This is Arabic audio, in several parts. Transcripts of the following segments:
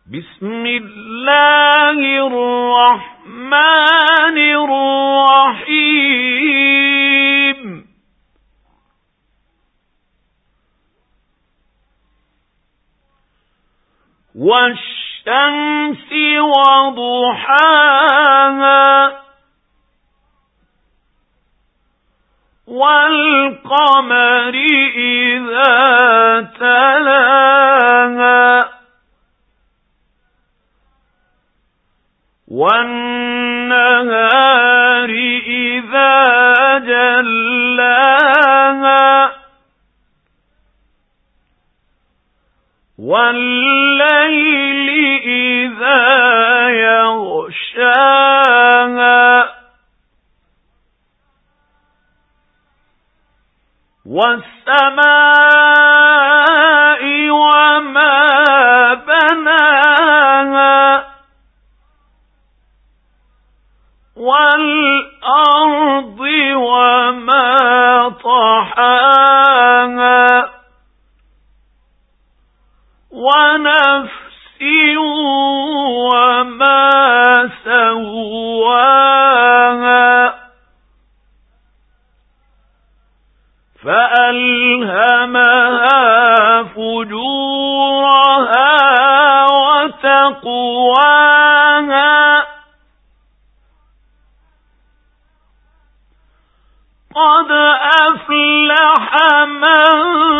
بسم الله الرحمن الرحيم والشمس وضحاها والقمر إذا تلاها والنهار إذا جلاها والليل إذا يغشاها والسماء وما بناها والأرض وما طحاها ونفس وما سواها فألهمها فجورها وتقواها قد أفلح من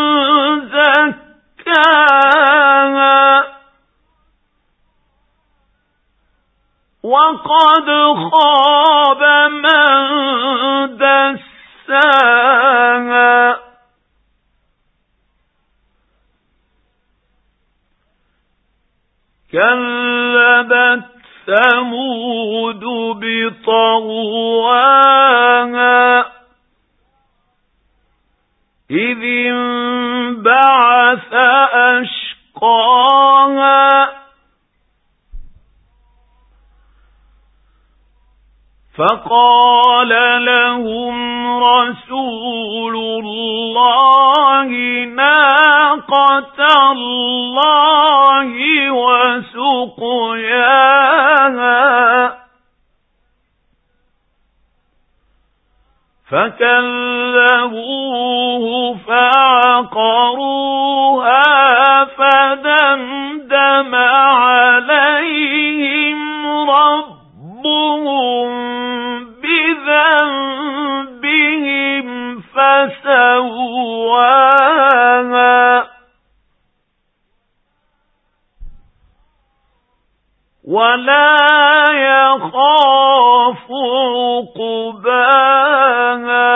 زكاها وقد خاب من دساها كذبت ثمود بطغواها إذ انبعث أشقاها فقال لهم رسول الله ناقة الله وسقياها فكذبوه فعقروها فدمدم عليهم ربهم بذنبهم فسواها ولا يخاف عقباها